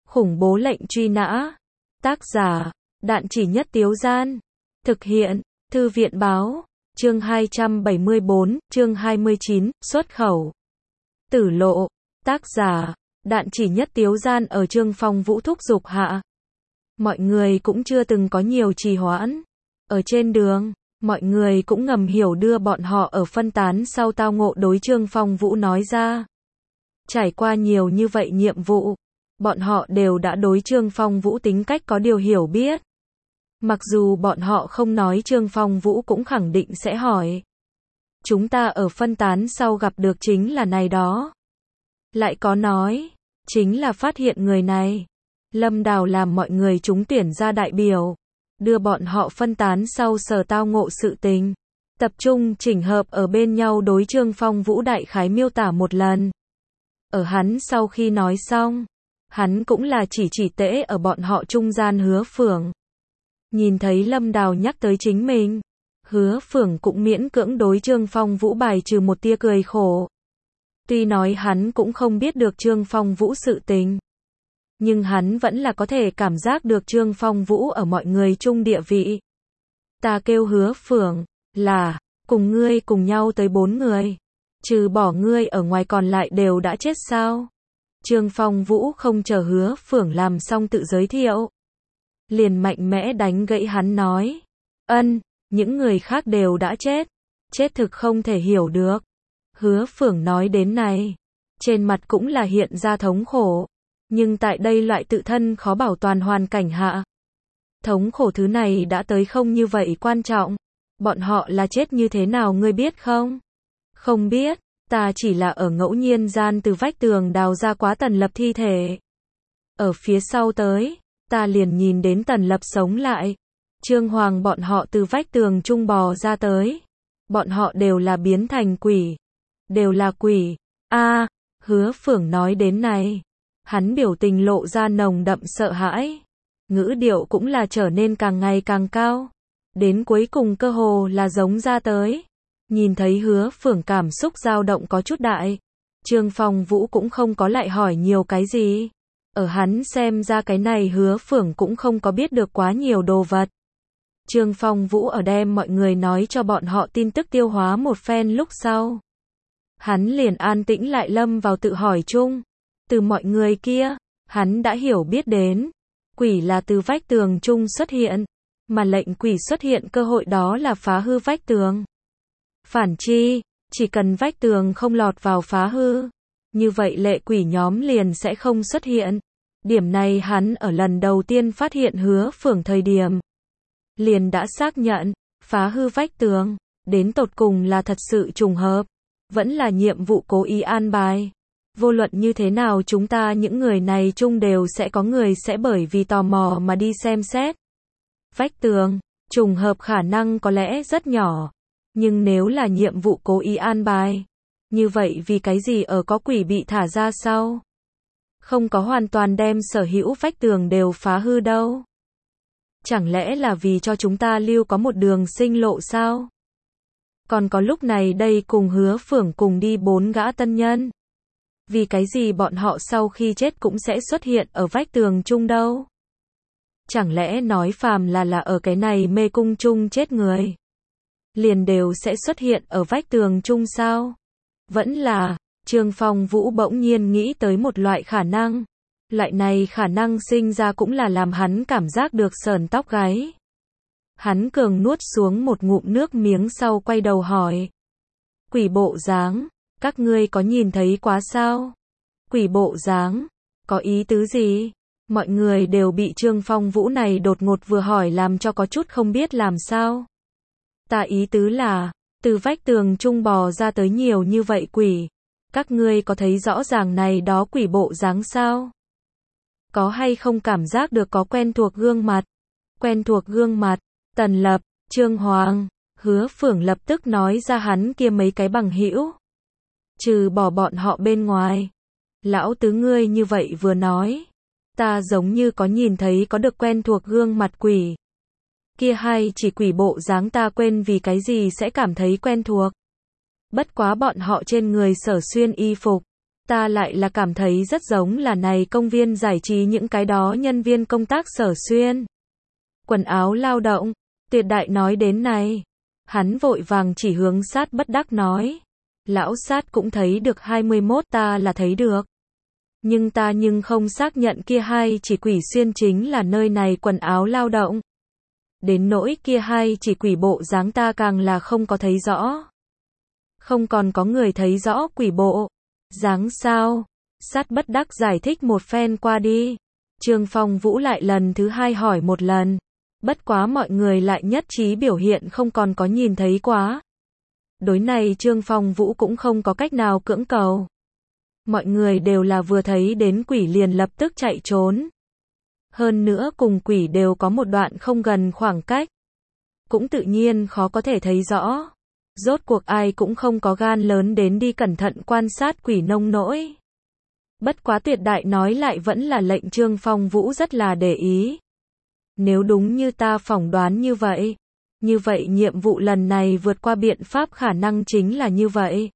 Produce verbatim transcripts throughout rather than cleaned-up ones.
Khủng bố lệnh truy nã. Tác giả, Đạn Chỉ Nhất Tiếu Gian. Thực hiện, Thư viện Báo. Chương hai trăm bảy mươi bốn, chương hai mươi chín, xuất khẩu. Tử lộ. Tác giả, Đạn Chỉ Nhất Tiếu Gian. Ở Trương Phong Vũ thúc giục hạ, mọi người cũng chưa từng có nhiều trì hoãn. Ở trên đường, mọi người cũng ngầm hiểu đưa bọn họ ở phân tán sau tao ngộ đối Trương Phong Vũ nói ra. Trải qua nhiều như vậy nhiệm vụ, bọn họ đều đã đối Trương Phong Vũ tính cách có điều hiểu biết. Mặc dù bọn họ không nói, Trương Phong Vũ cũng khẳng định sẽ hỏi. Chúng ta ở phân tán sau gặp được chính là này đó. Lại có nói, chính là phát hiện người này. Lâm Đào làm mọi người trúng tuyển ra đại biểu, đưa bọn họ phân tán sau sở tao ngộ sự tình, tập trung chỉnh hợp ở bên nhau đối Trương Phong Vũ đại khái miêu tả một lần. Ở hắn sau khi nói xong, hắn cũng là chỉ chỉ tễ ở bọn họ trung gian Hứa Phượng. Nhìn thấy Lâm Đào nhắc tới chính mình, Hứa Phượng cũng miễn cưỡng đối Trương Phong Vũ bài trừ một tia cười khổ. Tuy nói hắn cũng không biết được Trương Phong Vũ sự tình, nhưng hắn vẫn là có thể cảm giác được Trương Phong Vũ ở mọi người chung địa vị. Ta kêu Hứa Phượng, là, cùng ngươi cùng nhau tới bốn người. Trừ bỏ ngươi ở ngoài còn lại đều đã chết sao? Trương Phong Vũ không chờ Hứa Phượng làm xong tự giới thiệu, liền mạnh mẽ đánh gãy hắn nói. Ân, những người khác đều đã chết. Chết thực không thể hiểu được. Hứa Phượng nói đến này, trên mặt cũng là hiện ra thống khổ. Nhưng tại đây loại tự thân khó bảo toàn hoàn cảnh hạ, thống khổ thứ này đã tới không như vậy quan trọng. Bọn họ là chết như thế nào ngươi biết không? Không biết, ta chỉ là ở ngẫu nhiên gian từ vách tường đào ra quá Tần Lập thi thể. Ở phía sau tới, ta liền nhìn đến Tần Lập sống lại. Trương Hoàng bọn họ từ vách tường trung bò ra tới. Bọn họ đều là biến thành quỷ. Đều là quỷ. A, Hứa Phượng nói đến này, hắn biểu tình lộ ra nồng đậm sợ hãi. Ngữ điệu cũng là trở nên càng ngày càng cao. Đến cuối cùng cơ hồ là giống ra tới. Nhìn thấy Hứa Phượng cảm xúc dao động có chút đại, Trương Phong Vũ cũng không có lại hỏi nhiều cái gì. Ở hắn xem ra cái này Hứa Phượng cũng không có biết được quá nhiều đồ vật. Trương Phong Vũ ở đem mọi người nói cho bọn họ tin tức tiêu hóa một phen lúc sau, hắn liền an tĩnh lại lâm vào tự hỏi chung. Từ mọi người kia, hắn đã hiểu biết đến, quỷ là từ vách tường chung xuất hiện, mà lệnh quỷ xuất hiện cơ hội đó là phá hư vách tường. Phản chi, chỉ cần vách tường không lọt vào phá hư, như vậy lệ quỷ nhóm liền sẽ không xuất hiện. Điểm này hắn ở lần đầu tiên phát hiện Hứa Phượng thời điểm, liền đã xác nhận, phá hư vách tường, đến tột cùng là thật sự trùng hợp, vẫn là nhiệm vụ cố ý an bài. Vô luận như thế nào chúng ta những người này chung đều sẽ có người sẽ bởi vì tò mò mà đi xem xét. Vách tường, trùng hợp khả năng có lẽ rất nhỏ. Nhưng nếu là nhiệm vụ cố ý an bài, như vậy vì cái gì ở có quỷ bị thả ra sau, không có hoàn toàn đem sở hữu vách tường đều phá hư đâu? Chẳng lẽ là vì cho chúng ta lưu có một đường sinh lộ sao? Còn có lúc này đây cùng Hứa Phượng cùng đi bốn gã tân nhân, vì cái gì bọn họ sau khi chết cũng sẽ xuất hiện ở vách tường chung đâu? Chẳng lẽ nói phàm là là ở cái này mê cung chung chết người, liền đều sẽ xuất hiện ở vách tường chung sao? Vẫn là, Trương Phong Vũ bỗng nhiên nghĩ tới một loại khả năng. Loại này khả năng sinh ra cũng là làm hắn cảm giác được sởn tóc gáy. Hắn cường nuốt xuống một ngụm nước miếng sau quay đầu hỏi. Quỷ bộ dáng, các ngươi có nhìn thấy quá sao? Quỷ bộ dáng, có ý tứ gì? Mọi người đều bị Trương Phong Vũ này đột ngột vừa hỏi làm cho có chút không biết làm sao. Ta ý tứ là, từ vách tường trung bò ra tới nhiều như vậy quỷ, các ngươi có thấy rõ ràng này đó quỷ bộ dáng sao? Có hay không cảm giác được có quen thuộc gương mặt? Quen thuộc gương mặt, Tần Lập, Trương Hoàng, Hứa Phượng lập tức nói ra hắn kia mấy cái bằng hữu. Trừ bỏ bọn họ bên ngoài, lão tứ ngươi như vậy vừa nói, ta giống như có nhìn thấy có được quen thuộc gương mặt quỷ. Kia hay chỉ quỷ bộ dáng ta quên vì cái gì sẽ cảm thấy quen thuộc. Bất quá bọn họ trên người sở xuyên y phục, Ta lại là cảm thấy rất giống là này công viên giải trí những cái đó nhân viên công tác Sở Xuyên. Quần áo lao động, Tuyệt Đại nói đến này. Hắn vội vàng chỉ hướng Sát Bất Đắc nói. Lão Sát cũng thấy được hai mươi mốt ta là thấy được. Nhưng ta nhưng không xác nhận kia hai chỉ quỷ xuyên chính là nơi này quần áo lao động. Đến nỗi kia hai chỉ quỷ bộ dáng ta càng là không có thấy rõ. Không còn có người thấy rõ quỷ bộ dáng sao? Sát Bất Đắc giải thích một phen qua đi. Trương Phong Vũ lại lần thứ hai hỏi một lần. Bất quá mọi người lại nhất trí biểu hiện không còn có nhìn thấy quá. Đối này Trương Phong Vũ cũng không có cách nào cưỡng cầu. Mọi người đều là vừa thấy đến quỷ liền lập tức chạy trốn. Hơn nữa cùng quỷ đều có một đoạn không gần khoảng cách. Cũng tự nhiên khó có thể thấy rõ. Rốt cuộc ai cũng không có gan lớn đến đi cẩn thận quan sát quỷ nông nỗi. Bất quá Tuyệt Đại nói lại vẫn là lệnh Trương Phong Vũ rất là để ý. Nếu đúng như ta phỏng đoán như vậy, như vậy nhiệm vụ lần này vượt qua biện pháp khả năng chính là như vậy.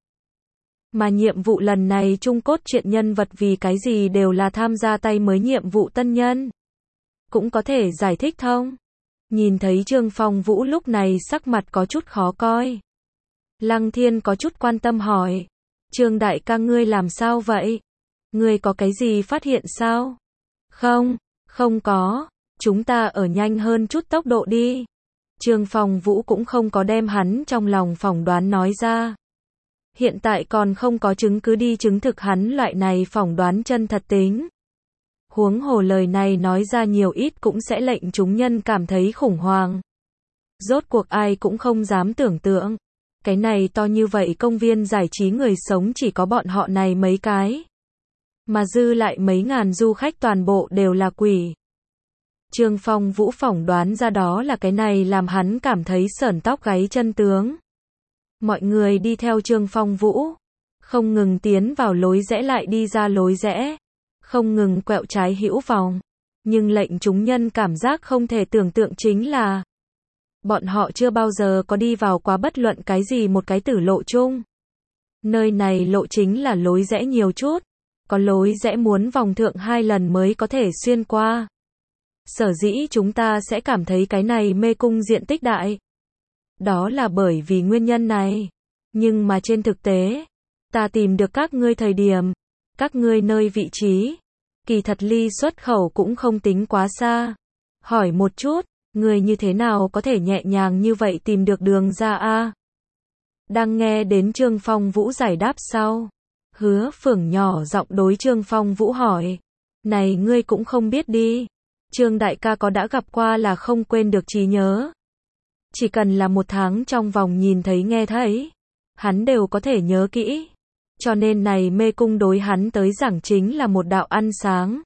Mà nhiệm vụ lần này chung cốt truyện nhân vật vì cái gì đều là tham gia tay mới nhiệm vụ tân nhân. Cũng có thể giải thích thông. Nhìn thấy Trương Phong Vũ lúc này sắc mặt có chút khó coi. Lăng Thiên có chút quan tâm hỏi. Trương đại ca ngươi làm sao vậy? Ngươi có cái gì phát hiện sao? Không, không có. Chúng ta ở nhanh hơn chút tốc độ đi. Trương Phong Vũ cũng không có đem hắn trong lòng phỏng đoán nói ra. Hiện tại còn không có chứng cứ đi chứng thực hắn loại này phỏng đoán chân thật tính. Huống hồ lời này nói ra nhiều ít cũng sẽ lệnh chúng nhân cảm thấy khủng hoảng. Rốt cuộc ai cũng không dám tưởng tượng. Cái này to như vậy công viên giải trí người sống chỉ có bọn họ này mấy cái. Mà dư lại mấy ngàn du khách toàn bộ đều là quỷ. Trương Phong Vũ phỏng đoán ra đó là cái này làm hắn cảm thấy sởn tóc gáy chân tướng. Mọi người đi theo Trương Phong Vũ. Không ngừng tiến vào lối rẽ lại đi ra lối rẽ. Không ngừng quẹo trái hữu vòng. Nhưng lệnh chúng nhân cảm giác không thể tưởng tượng chính là bọn họ chưa bao giờ có đi vào quá bất luận cái gì một cái tử lộ chung. Nơi này lộ chính là lối rẽ nhiều chút. Có lối rẽ muốn vòng thượng hai lần mới có thể xuyên qua. Sở dĩ chúng ta sẽ cảm thấy cái này mê cung diện tích đại. Đó là bởi vì nguyên nhân này. Nhưng mà trên thực tế, ta tìm được các ngươi thời điểm, các ngươi nơi vị trí, kỳ thật ly xuất khẩu cũng không tính quá xa. Hỏi một chút, ngươi như thế nào có thể nhẹ nhàng như vậy tìm được đường ra a? Đang nghe đến Trương Phong Vũ giải đáp sau. Hứa Phượng nhỏ giọng đối Trương Phong Vũ hỏi. Này ngươi cũng không biết đi. Trương đại ca có đã gặp qua là không quên được trí nhớ. Chỉ cần là một tháng trong vòng nhìn thấy nghe thấy, hắn đều có thể nhớ kỹ. Cho nên này mê cung đối hắn tới giảng chính là một đạo ăn sáng.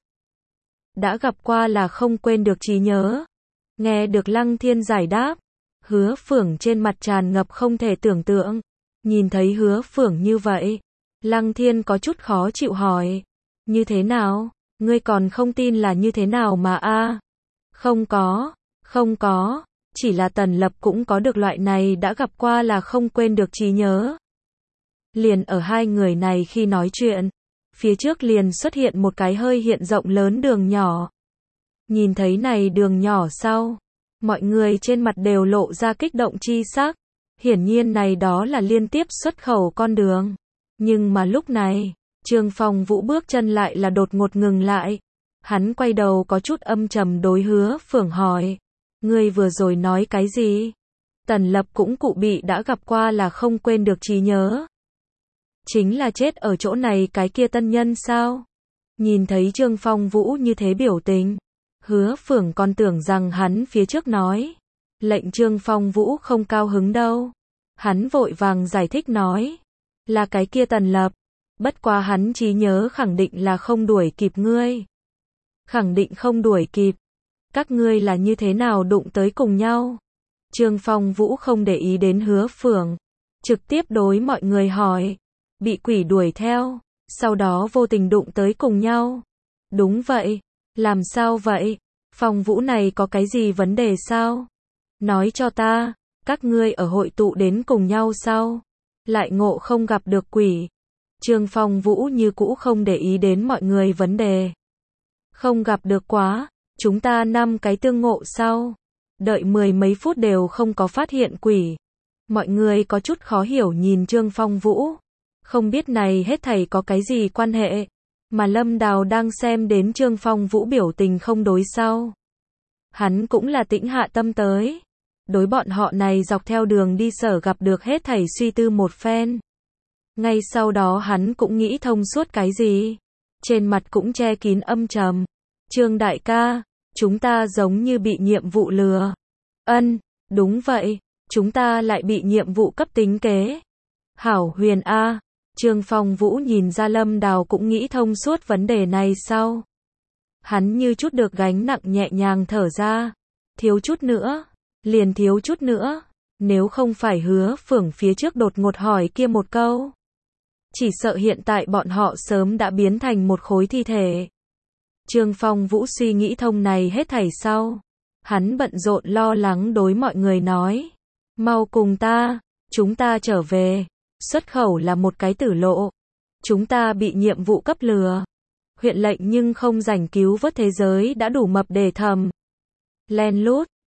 Đã gặp qua là không quên được trí nhớ. Nghe được Lăng Thiên giải đáp, Hứa Phượng trên mặt tràn ngập không thể tưởng tượng. Nhìn thấy Hứa Phượng như vậy, Lăng Thiên có chút khó chịu hỏi. Như thế nào? Ngươi còn không tin là như thế nào mà a? Không có, không có, chỉ là Tần Lập cũng có được loại này đã gặp qua là không quên được trí nhớ. Liền ở hai người này khi nói chuyện, phía trước liền xuất hiện một cái hơi hiện rộng lớn đường nhỏ. Nhìn thấy này đường nhỏ sau, mọi người trên mặt đều lộ ra kích động chi sắc. Hiển nhiên này đó là liên tiếp xuất khẩu con đường. Nhưng mà lúc này, Trương Phong Vũ bước chân lại là đột ngột ngừng lại. Hắn quay đầu có chút âm trầm đối Hứa Phượng hỏi. Ngươi vừa rồi nói cái gì? Tần Lập cũng cụ bị đã gặp qua là không quên được trí nhớ. Chính là chết ở chỗ này cái kia tân nhân sao? Nhìn thấy Trương Phong Vũ như thế biểu tình, Hứa Phượng còn tưởng rằng hắn phía trước nói. Lệnh Trương Phong Vũ không cao hứng đâu. Hắn vội vàng giải thích nói. Là cái kia Tần Lập. Bất quá hắn trí nhớ khẳng định là không đuổi kịp ngươi. Khẳng định không đuổi kịp. Các ngươi là như thế nào đụng tới cùng nhau? Trương Phong Vũ không để ý đến Hứa Phượng. Trực tiếp đối mọi người hỏi. Bị quỷ đuổi theo. Sau đó vô tình đụng tới cùng nhau. Đúng vậy. Làm sao vậy? Phong Vũ này có cái gì vấn đề sao? Nói cho ta. Các ngươi ở hội tụ đến cùng nhau sao? Lại ngộ không gặp được quỷ. Trương Phong Vũ như cũ không để ý đến mọi người vấn đề. Không gặp được quá, chúng ta năm cái tương ngộ sau. Đợi mười mấy phút đều không có phát hiện quỷ. Mọi người có chút khó hiểu nhìn Trương Phong Vũ. Không biết này hết thảy có cái gì quan hệ. Mà Lâm Đào đang xem đến Trương Phong Vũ biểu tình không đối sau. Hắn cũng là tĩnh hạ tâm tới. Đối bọn họ này dọc theo đường đi sở gặp được hết thảy suy tư một phen. Ngay sau đó hắn cũng nghĩ thông suốt cái gì. Trên mặt cũng che kín âm trầm. Trương đại ca, chúng ta giống như bị nhiệm vụ lừa. Ân, đúng vậy, chúng ta lại bị nhiệm vụ cấp tính kế. Hảo Huyền A, Trương Phong Vũ nhìn ra Lâm Đào cũng nghĩ thông suốt vấn đề này sau. Hắn như chút được gánh nặng nhẹ nhàng thở ra. Thiếu chút nữa, liền thiếu chút nữa, nếu không phải Hứa Phưởng phía trước đột ngột hỏi kia một câu. Chỉ sợ hiện tại bọn họ sớm đã biến thành một khối thi thể. Trương Phong Vũ suy nghĩ thông này hết thảy sau. Hắn bận rộn lo lắng đối mọi người nói. Mau cùng ta, chúng ta trở về. Xuất khẩu là một cái tử lộ. Chúng ta bị nhiệm vụ cấp lừa. Huyện lệnh nhưng không rảnh cứu vớt thế giới đã đủ mập để thầm. Len lút,